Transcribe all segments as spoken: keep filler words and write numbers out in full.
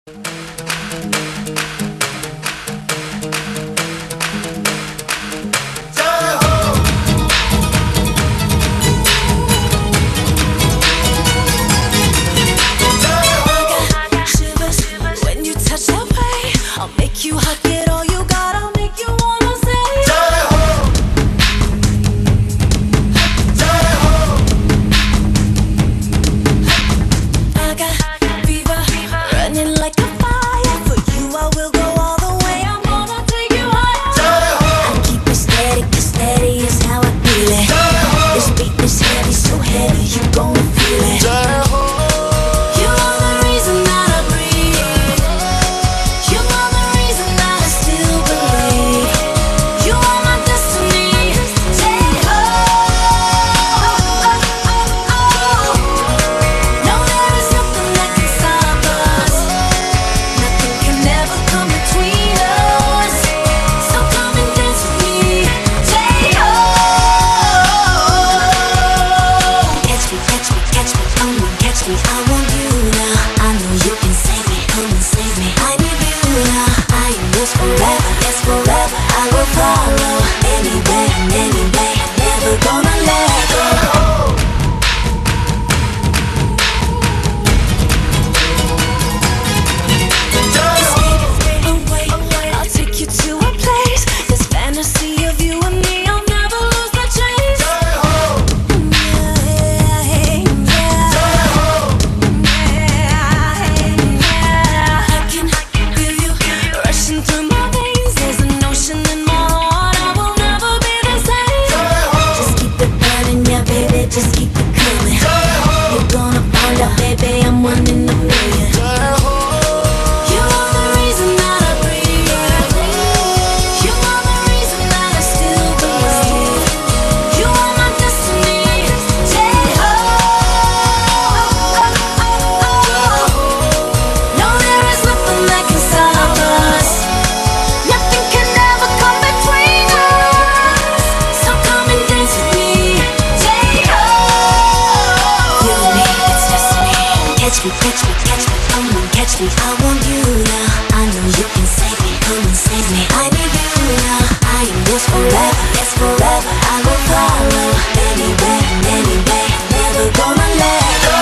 Catch me, catch me, catch me, come on, catch me. I want you now. I know you can save me, come and save me. I need you now. I am yours forever, yes forever. I will follow anywhere and any way. Never gonna let go.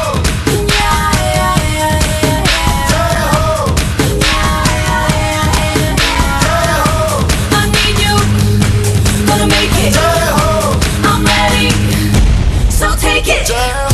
Yeah, yeah, yeah, yeah, yeah. Yeah, yeah, yeah, yeah. I need you, gonna make it. I'm ready, so take it.